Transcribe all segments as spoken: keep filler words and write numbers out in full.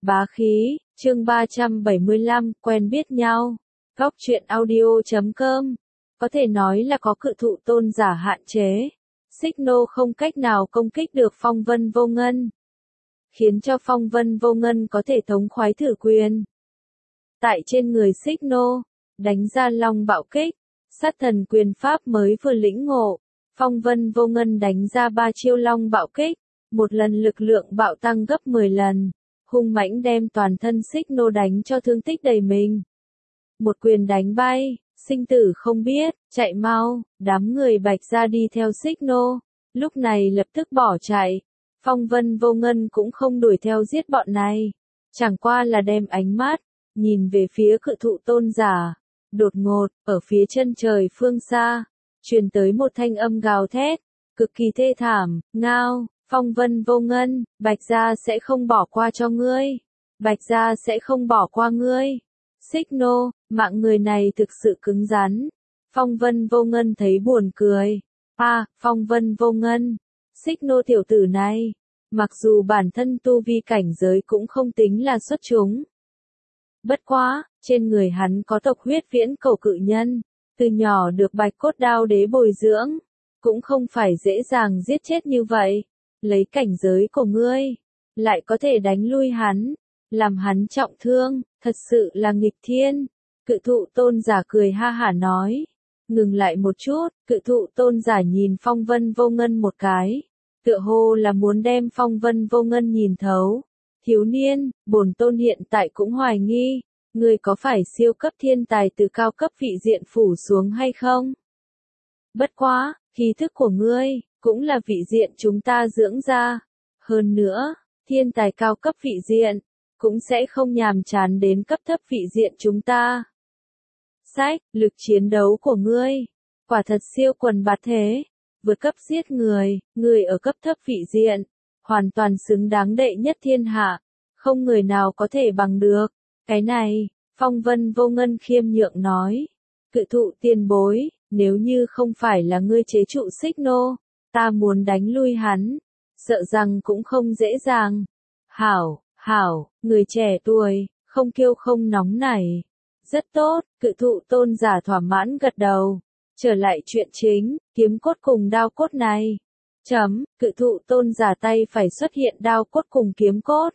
Bá khí, chương ba trăm bảy mươi lăm, quen biết nhau. Góc truyện audio chấm com. Có thể nói là có cự thụ tôn giả hạn chế. Xích Nô không cách nào công kích được Phong Vân Vô Ngân, khiến cho Phong Vân Vô Ngân có thể thống khoái thử quyền. Tại trên người Xích Nô, đánh ra long bạo kích, sát thần quyền pháp mới vừa lĩnh ngộ. Phong Vân Vô Ngân đánh ra ba chiêu long bạo kích, một lần lực lượng bạo tăng gấp mười lần, hung mãnh đem toàn thân Xích Nô đánh cho thương tích đầy mình. Một quyền đánh bay, sinh tử không biết, chạy mau, đám người Bạch Gia đi theo Xích Nô, lúc này lập tức bỏ chạy. Phong Vân Vô Ngân cũng không đuổi theo giết bọn này, chẳng qua là đem ánh mắt nhìn về phía cự thụ tôn giả. Đột ngột, ở phía chân trời phương xa, truyền tới một thanh âm gào thét, cực kỳ thê thảm, ngao, Phong Vân Vô Ngân, Bạch Gia sẽ không bỏ qua cho ngươi. Bạch Gia sẽ không bỏ qua ngươi. Xích Nô, mạng người này thực sự cứng rắn. Phong Vân Vô Ngân thấy buồn cười. À, Phong Vân Vô Ngân, Xích Nô tiểu tử này, mặc dù bản thân tu vi cảnh giới cũng không tính là xuất chúng. Bất quá, trên người hắn có tộc huyết viễn cầu cự nhân, từ nhỏ được Bạch Cốt Đao Đế bồi dưỡng, cũng không phải dễ dàng giết chết như vậy. Lấy cảnh giới của ngươi, lại có thể đánh lui hắn, làm hắn trọng thương, thật sự là nghịch thiên. Cự thụ tôn giả cười ha hả nói. Ngừng lại một chút, cự thụ tôn giả nhìn Phong Vân Vô Ngân một cái, tựa hồ là muốn đem Phong Vân Vô Ngân nhìn thấu. Thiếu niên, bổn tôn hiện tại cũng hoài nghi, ngươi có phải siêu cấp thiên tài từ cao cấp vị diện phủ xuống hay không? Bất quá, khí thức của ngươi cũng là vị diện chúng ta dưỡng ra. Hơn nữa, thiên tài cao cấp vị diện cũng sẽ không nhàm chán đến cấp thấp vị diện chúng ta. Sách, lực chiến đấu của ngươi quả thật siêu quần bạt thế, vượt cấp giết người, người ở cấp thấp vị diện hoàn toàn xứng đáng đệ nhất thiên hạ, không người nào có thể bằng được. Cái này, Phong Vân Vô Ngân khiêm nhượng nói. Cự thụ tiền bối, nếu như không phải là ngươi chế trụ Xích Nô, ta muốn đánh lui hắn, sợ rằng cũng không dễ dàng. Hảo, hảo, người trẻ tuổi, không kiêu không nóng nảy. Rất tốt, cự thụ tôn giả thỏa mãn gật đầu. Trở lại chuyện chính, kiếm cốt cùng đao cốt này. Chấm, cự thụ tôn giả tay phải xuất hiện đao cốt cùng kiếm cốt.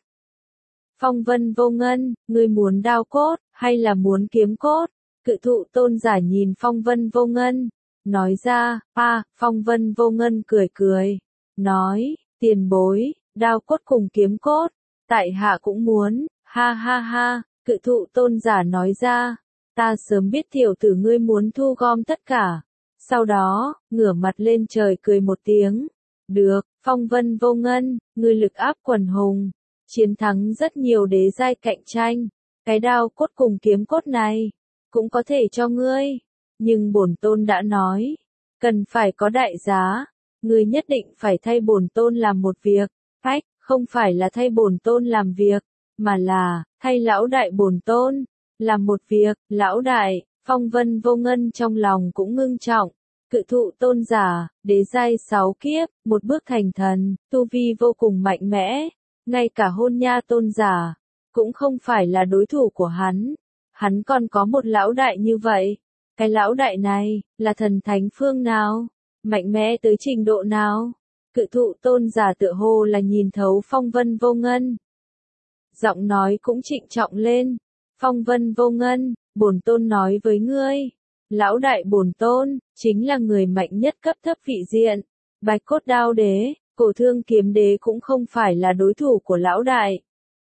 Phong Vân Vô Ngân, ngươi muốn đao cốt, hay là muốn kiếm cốt? Cự thụ tôn giả nhìn Phong Vân Vô Ngân, nói ra. À, Phong Vân Vô Ngân cười cười, nói, tiền bối, đao cốt cùng kiếm cốt, tại hạ cũng muốn, ha ha ha. Cự thụ tôn giả nói ra, ta sớm biết tiểu tử ngươi muốn thu gom tất cả. Sau đó, ngửa mặt lên trời cười một tiếng. Được, Phong Vân Vô Ngân, ngươi lực áp quần hùng, chiến thắng rất nhiều đế giai cạnh tranh. Cái đao cốt cùng kiếm cốt này, cũng có thể cho ngươi. Nhưng bổn tôn đã nói, cần phải có đại giá. Ngươi nhất định phải thay bổn tôn làm một việc. Ách, không phải là thay bổn tôn làm việc, mà là thay lão đại bổn tôn làm một việc. Lão đại, Phong Vân Vô Ngân trong lòng cũng ngưng trọng. Cự thụ tôn giả, đế giai sáu kiếp, một bước thành thần, tu vi vô cùng mạnh mẽ, ngay cả Hôn Nha tôn giả cũng không phải là đối thủ của hắn. Hắn còn có một lão đại như vậy. Cái lão đại này là thần thánh phương nào, mạnh mẽ tới trình độ nào? Cự thụ tôn giả tựa hồ là nhìn thấu Phong Vân Vô Ngân, giọng nói cũng trịnh trọng lên. Phong Vân Vô Ngân, bổn tôn nói với ngươi, lão đại bổn tôn chính là người mạnh nhất cấp thấp vị diện. Bạch Cốt Đao Đế, Cổ Thương Kiếm Đế cũng không phải là đối thủ của lão đại.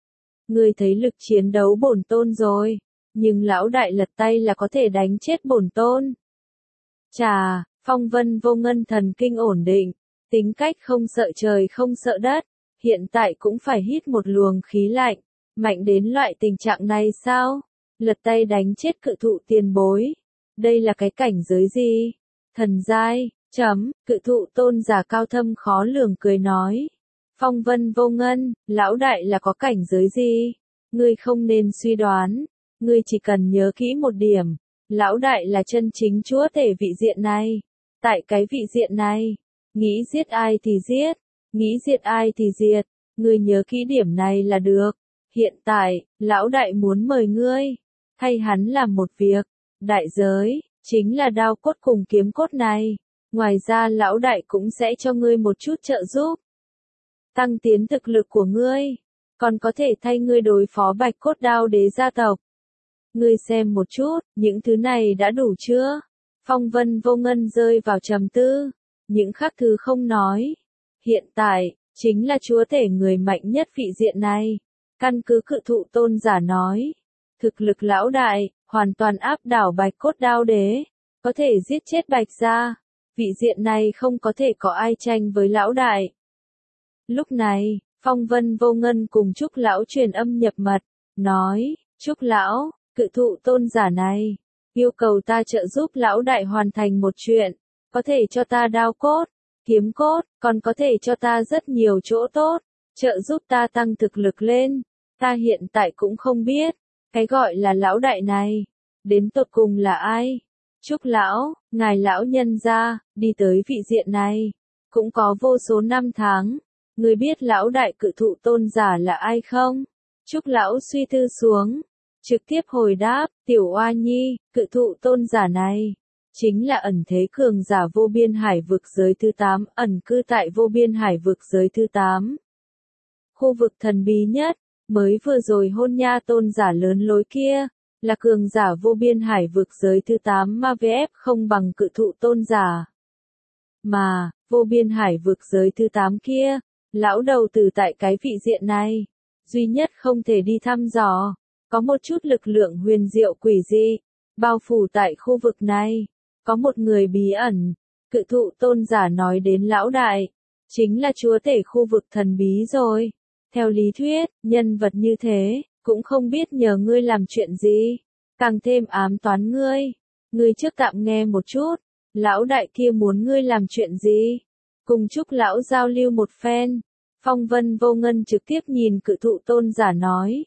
Ngươi thấy lực chiến đấu bổn tôn rồi, nhưng lão đại lật tay là có thể đánh chết bổn tôn. Chà, Phong Vân Vô Ngân thần kinh ổn định, tính cách không sợ trời không sợ đất, hiện tại cũng phải hít một luồng khí lạnh. Mạnh đến loại tình trạng này sao? Lật tay đánh chết cự thụ tiền bối. Đây là cái cảnh giới gì? Thần giai, chấm, cự thụ tôn giả cao thâm khó lường cười nói. Phong Vân Vô Ngân, lão đại là có cảnh giới gì? Ngươi không nên suy đoán. Ngươi chỉ cần nhớ kỹ một điểm. Lão đại là chân chính chúa tể vị diện này. Tại cái vị diện này, nghĩ giết ai thì giết, nghĩ diệt ai thì diệt. Ngươi nhớ kỹ điểm này là được. Hiện tại, lão đại muốn mời ngươi, thay hắn làm một việc, đại giới, chính là đao cốt cùng kiếm cốt này. Ngoài ra lão đại cũng sẽ cho ngươi một chút trợ giúp. Tăng tiến thực lực của ngươi, còn có thể thay ngươi đối phó bạch cốt đao đế gia tộc. Ngươi xem một chút, những thứ này đã đủ chưa? Phong Vân Vô Ngân rơi vào trầm tư, những khác thứ không nói. Hiện tại, chính là chúa tể người mạnh nhất vị diện này. Căn cứ cự thụ tôn giả nói, thực lực lão đại, hoàn toàn áp đảo bạch cốt đao đế, có thể giết chết bạch gia. Vị diện này không có thể có ai tranh với lão đại. Lúc này, Phong Vân Vô Ngân cùng Trúc lão truyền âm nhập mật, nói, Trúc lão, cự thụ tôn giả này, yêu cầu ta trợ giúp lão đại hoàn thành một chuyện, có thể cho ta đao cốt, kiếm cốt, còn có thể cho ta rất nhiều chỗ tốt, trợ giúp ta tăng thực lực lên. Ta hiện tại cũng không biết, cái gọi là lão đại này, đến tột cùng là ai? Trúc lão, ngài lão nhân gia, đi tới vị diện này, cũng có vô số năm tháng. Người biết lão đại cự thụ tôn giả là ai không? Trúc lão suy tư xuống, trực tiếp hồi đáp, tiểu oa nhi, cự thụ tôn giả này, chính là ẩn thế cường giả vô biên hải vực giới thứ tám, ẩn cư tại vô biên hải vực giới thứ tám. Khu vực thần bí nhất, mới vừa rồi hôn nha tôn giả lớn lối kia, là cường giả vô biên hải vực giới thứ tám mà vê ép không bằng cự thụ tôn giả. Mà, vô biên hải vực giới thứ tám kia, lão đầu tử tại cái vị diện này, duy nhất không thể đi thăm dò, có một chút lực lượng huyền diệu quỷ dị, bao phủ tại khu vực này, có một người bí ẩn, cự thụ tôn giả nói đến lão đại, chính là chúa tể khu vực thần bí rồi. Theo lý thuyết, nhân vật như thế, cũng không biết nhờ ngươi làm chuyện gì, càng thêm ám toán ngươi. Ngươi trước tạm nghe một chút, lão đại kia muốn ngươi làm chuyện gì? Cùng chúc lão giao lưu một phen. Phong Vân Vô Ngân trực tiếp nhìn cự thụ tôn giả nói.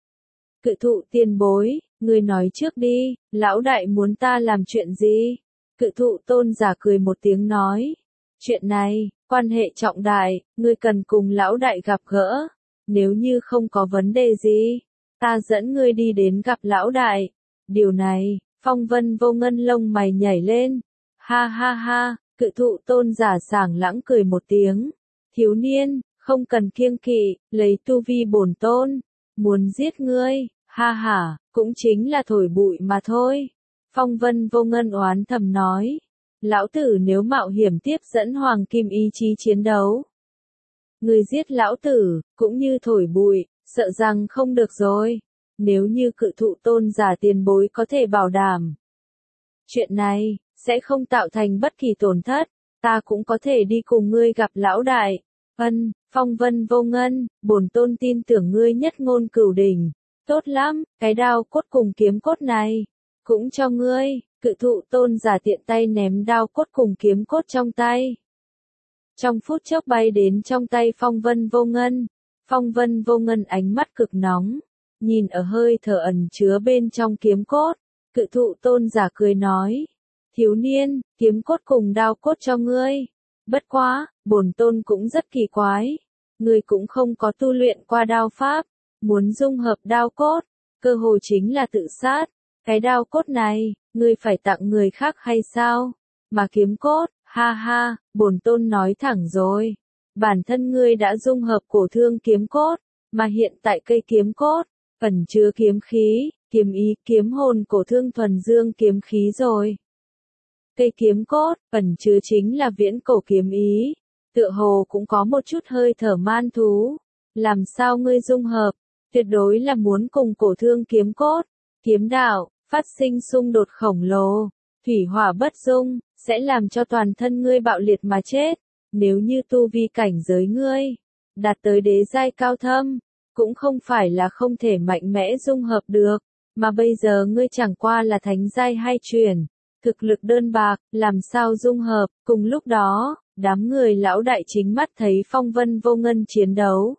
Cự thụ tiền bối, ngươi nói trước đi, lão đại muốn ta làm chuyện gì? Cự thụ tôn giả cười một tiếng nói. Chuyện này, quan hệ trọng đại, ngươi cần cùng lão đại gặp gỡ. Nếu như không có vấn đề gì, ta dẫn ngươi đi đến gặp lão đại. Điều này, Phong Vân Vô Ngân lông mày nhảy lên. Ha ha ha, cự thụ tôn giả sảng lãng cười một tiếng. Thiếu niên, không cần kiêng kỵ, lấy tu vi bổn tôn. Muốn giết ngươi, ha ha, cũng chính là thổi bụi mà thôi. Phong Vân Vô Ngân oán thầm nói. Lão tử nếu mạo hiểm tiếp dẫn hoàng kim ý chí chiến đấu. Người giết lão tử, cũng như thổi bụi, sợ rằng không được rồi. Nếu như cự thụ tôn giả tiền bối có thể bảo đảm. Chuyện này, sẽ không tạo thành bất kỳ tổn thất, ta cũng có thể đi cùng ngươi gặp lão đại. Ân, Phong Vân Vô Ngân, bổn tôn tin tưởng ngươi nhất ngôn cửu đỉnh. Tốt lắm, cái đao cốt cùng kiếm cốt này, cũng cho ngươi. Cự thụ tôn giả tiện tay ném đao cốt cùng kiếm cốt trong tay. Trong phút chốc bay đến trong tay Phong Vân Vô Ngân. Phong Vân Vô Ngân ánh mắt cực nóng, nhìn ở hơi thở ẩn chứa bên trong kiếm cốt. Cự thụ tôn giả cười nói. Thiếu niên, kiếm cốt cùng đao cốt cho ngươi. Bất quá, bổn tôn cũng rất kỳ quái. Ngươi cũng không có tu luyện qua đao pháp. Muốn dung hợp đao cốt, cơ hồ chính là tự sát. Cái đao cốt này, ngươi phải tặng người khác hay sao? Mà kiếm cốt, ha ha, bổn tôn nói thẳng rồi. Bản thân ngươi đã dung hợp cổ thương kiếm cốt, mà hiện tại cây kiếm cốt, ẩn chứa kiếm khí, kiếm ý, kiếm hồn cổ thương thuần dương kiếm khí rồi. Cây kiếm cốt, ẩn chứa chính là viễn cổ kiếm ý, tựa hồ cũng có một chút hơi thở man thú. Làm sao ngươi dung hợp? Tuyệt đối là muốn cùng cổ thương kiếm cốt, kiếm đạo, phát sinh xung đột khổng lồ, thủy hỏa bất dung, sẽ làm cho toàn thân ngươi bạo liệt mà chết. Nếu như tu vi cảnh giới ngươi, đạt tới đế giai cao thâm, cũng không phải là không thể mạnh mẽ dung hợp được, mà bây giờ ngươi chẳng qua là thánh giai hai truyền, thực lực đơn bạc, làm sao dung hợp? Cùng lúc đó, đám người lão đại chính mắt thấy Phong Vân Vô Ngân chiến đấu,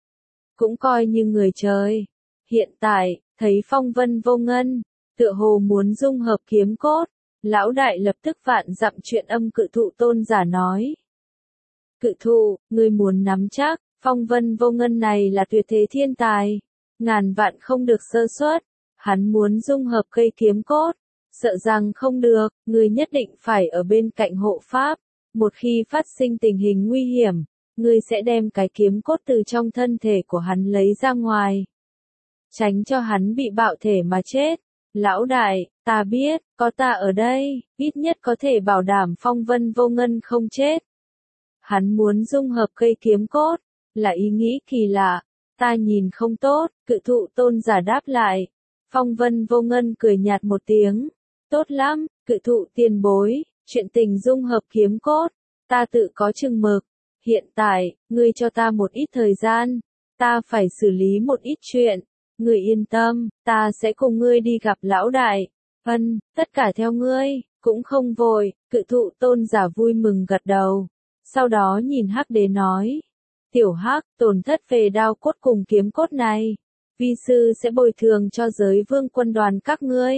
cũng coi như người trời. Hiện tại, thấy Phong Vân Vô Ngân, tựa hồ muốn dung hợp kiếm cốt, lão đại lập tức vạn dặm chuyện âm cự thụ tôn giả nói. Cự thụ, ngươi muốn nắm chắc, Phong Vân Vô Ngân này là tuyệt thế thiên tài. ngàn vạn không được sơ suất. Hắn muốn dung hợp cây kiếm cốt, sợ rằng không được, ngươi nhất định phải ở bên cạnh hộ pháp. Một khi phát sinh tình hình nguy hiểm, ngươi sẽ đem cái kiếm cốt từ trong thân thể của hắn lấy ra ngoài, tránh cho hắn bị bạo thể mà chết. Lão đại, ta biết, có ta ở đây, ít nhất có thể bảo đảm Phong Vân Vô Ngân không chết. Hắn muốn dung hợp cây kiếm cốt, là ý nghĩ kỳ lạ, ta nhìn không tốt, cự thụ tôn giả đáp lại. Phong Vân Vô Ngân cười nhạt một tiếng, tốt lắm, cự thụ tiền bối, chuyện tình dung hợp kiếm cốt, ta tự có chừng mực. Hiện tại, ngươi cho ta một ít thời gian, ta phải xử lý một ít chuyện. Ngươi yên tâm, ta sẽ cùng ngươi đi gặp lão đại. Vân, tất cả theo ngươi, cũng không vội. Cự thụ tôn giả vui mừng gật đầu. Sau đó nhìn Hắc Đế nói, tiểu Hắc, tổn thất về đao cốt cùng kiếm cốt này, vi sư sẽ bồi thường cho giới vương quân đoàn các ngươi.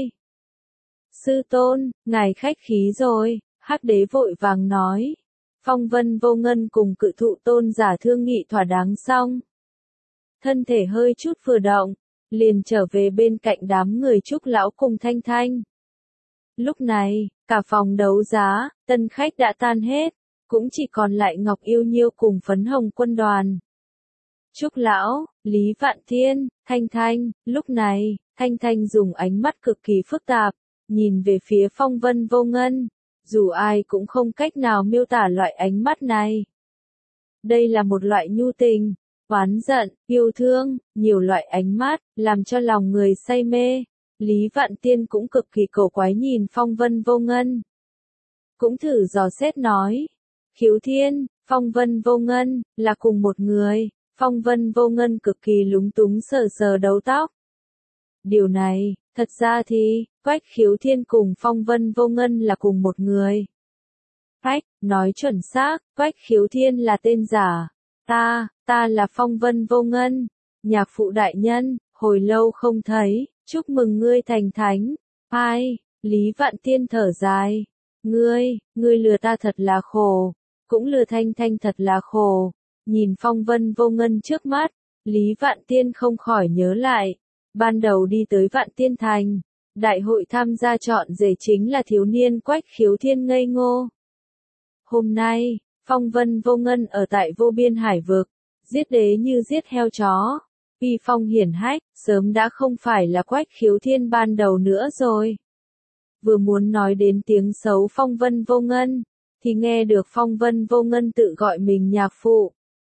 Sư tôn, ngài khách khí rồi. Hắc Đế vội vàng nói. Phong Vân Vô Ngân cùng cự thụ tôn giả thương nghị thỏa đáng xong, thân thể hơi chút vừa động, liền trở về bên cạnh đám người Trúc lão cùng Thanh Thanh. Lúc này, cả phòng đấu giá, tân khách đã tan hết, cũng chỉ còn lại Ngọc Yêu Nhiêu cùng Phấn Hồng quân đoàn. Trúc lão, Lý Vạn Thiên, Thanh Thanh, lúc này, Thanh Thanh dùng ánh mắt cực kỳ phức tạp, nhìn về phía Phong Vân Vô Ngân, dù ai cũng không cách nào miêu tả loại ánh mắt này. Đây là một loại nhu tình, oán giận, yêu thương, nhiều loại ánh mắt, làm cho lòng người say mê. Lý Vạn Tiên cũng cực kỳ cổ quái nhìn Phong Vân Vô Ngân. Cũng thử dò xét nói. Khiếu Thiên, Phong Vân Vô Ngân, là cùng một người. Phong Vân Vô Ngân cực kỳ lúng túng sờ sờ đầu tóc. Điều này, thật ra thì, Quách Khiếu Thiên cùng Phong Vân Vô Ngân là cùng một người. Quách, nói chuẩn xác, Quách Khiếu Thiên là tên giả. Ta, ta là Phong Vân Vô Ngân. Nhạc phụ đại nhân, hồi lâu không thấy, chúc mừng ngươi thành thánh. Ai, Lý Vạn Tiên thở dài. Ngươi, ngươi lừa ta thật là khổ. Cũng lừa Thanh Thanh thật là khổ. Nhìn Phong Vân Vô Ngân trước mắt, Lý Vạn Tiên không khỏi nhớ lại. Ban đầu đi tới Vạn Tiên Thành, đại hội tham gia chọn rể chính là thiếu niên Quách Khiếu Thiên ngây ngô. Hôm nay, Phong Vân Vô Ngân ở tại vô biên hải vực, giết đế như giết heo chó. Uy phong hiển hách, sớm đã không phải là Quách Khiếu Thiên ban đầu nữa rồi. Vừa muốn nói đến tiếng xấu Phong Vân Vô Ngân, thì nghe được Phong Vân Vô Ngân tự gọi mình nhạc phụ.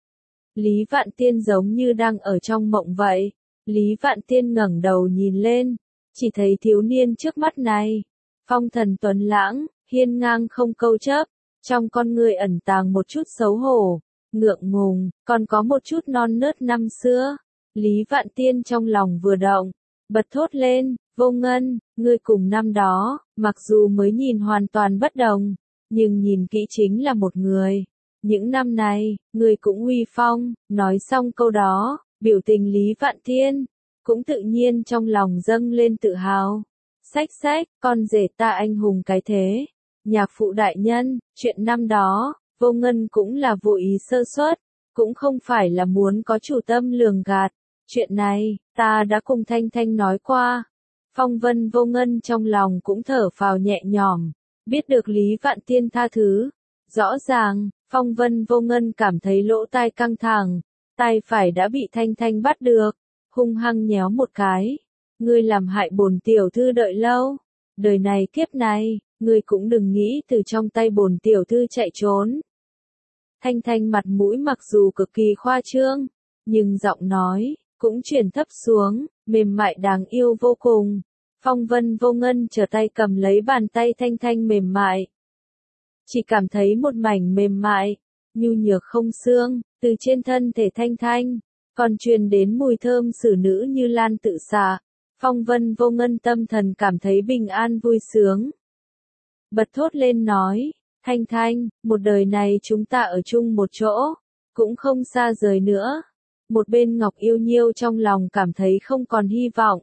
Lý Vạn Tiên giống như đang ở trong mộng vậy. Lý Vạn Tiên ngẩng đầu nhìn lên, chỉ thấy thiếu niên trước mắt này, phong thần tuấn lãng, hiên ngang không câu chấp, trong con người ẩn tàng một chút xấu hổ, ngượng ngùng, còn có một chút non nớt năm xưa. Lý Vạn Tiên trong lòng vừa động, bật thốt lên, Vô Ngân, ngươi cùng năm đó, mặc dù mới nhìn hoàn toàn bất đồng, nhưng nhìn kỹ chính là một người. Những năm này, ngươi cũng uy phong. Nói xong câu đó, biểu tình Lý Vạn Tiên cũng tự nhiên trong lòng dâng lên tự hào. Xách xách, con rể ta anh hùng cái thế. Nhạc phụ đại nhân, chuyện năm đó, Vô Ngân cũng là vô ý sơ suất, cũng không phải là muốn có chủ tâm lường gạt. Chuyện này, ta đã cùng Thanh Thanh nói qua. Phong Vân Vô Ngân trong lòng cũng thở phào nhẹ nhõm, biết được Lý Vạn Tiên tha thứ. Rõ ràng, Phong Vân Vô Ngân cảm thấy lỗ tai căng thẳng, tay phải đã bị Thanh Thanh bắt được, hung hăng nhéo một cái. Ngươi làm hại bổn tiểu thư đợi lâu, đời này kiếp này, ngươi cũng đừng nghĩ từ trong tay bổn tiểu thư chạy trốn. Thanh Thanh mặt mũi mặc dù cực kỳ khoa trương, nhưng giọng nói cũng chuyển thấp xuống, mềm mại đáng yêu vô cùng. Phong Vân Vô Ngân trở tay cầm lấy bàn tay Thanh Thanh mềm mại. Chỉ cảm thấy một mảnh mềm mại, nhu nhược không xương, từ trên thân thể Thanh Thanh, còn truyền đến mùi thơm xử nữ như lan tự xạ. Phong Vân Vô Ngân tâm thần cảm thấy bình an vui sướng. Bật thốt lên nói, Thanh Thanh, một đời này chúng ta ở chung một chỗ, cũng không xa rời nữa. Một bên Ngọc Yêu Nhiêu trong lòng cảm thấy không còn hy vọng.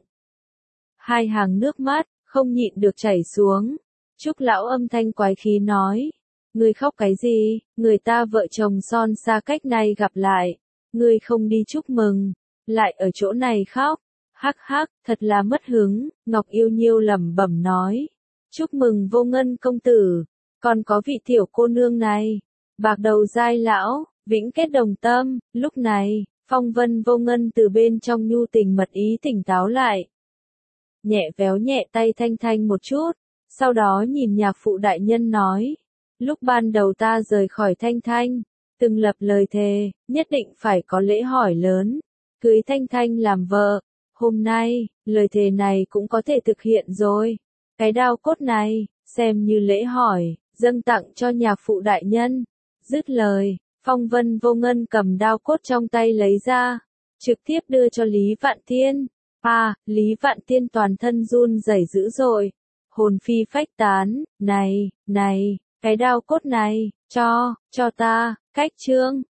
Hai hàng nước mắt, không nhịn được chảy xuống. Trúc lão âm thanh quái khí nói, ngươi khóc cái gì, người ta vợ chồng son xa cách này gặp lại, ngươi không đi chúc mừng, lại ở chỗ này khóc. Hắc hắc, thật là mất hứng, Ngọc Yêu Nhiêu lẩm bẩm nói. Chúc mừng Vô Ngân công tử, còn có vị tiểu cô nương này. Bạc đầu giai lão, vĩnh kết đồng tâm, lúc này, phong vân Vô Ngân từ bên trong nhu tình mật ý tỉnh táo lại. Nhẹ véo nhẹ tay Thanh Thanh một chút, sau đó nhìn nhạc phụ đại nhân nói. Lúc ban đầu ta rời khỏi Thanh Thanh, từng lập lời thề, nhất định phải có lễ hỏi lớn, cưới Thanh Thanh làm vợ. Hôm nay, lời thề này cũng có thể thực hiện rồi. Cái đao cốt này, xem như lễ hỏi, dâng tặng cho nhạc phụ đại nhân. Dứt lời, phong vân Vô Ngân cầm đao cốt trong tay lấy ra, trực tiếp đưa cho Lý Vạn Tiên. À, Lý Vạn Tiên toàn thân run rẩy dữ dội, hồn phi phách tán, này, này, cái đao cốt này, cho, cho ta, cách trương.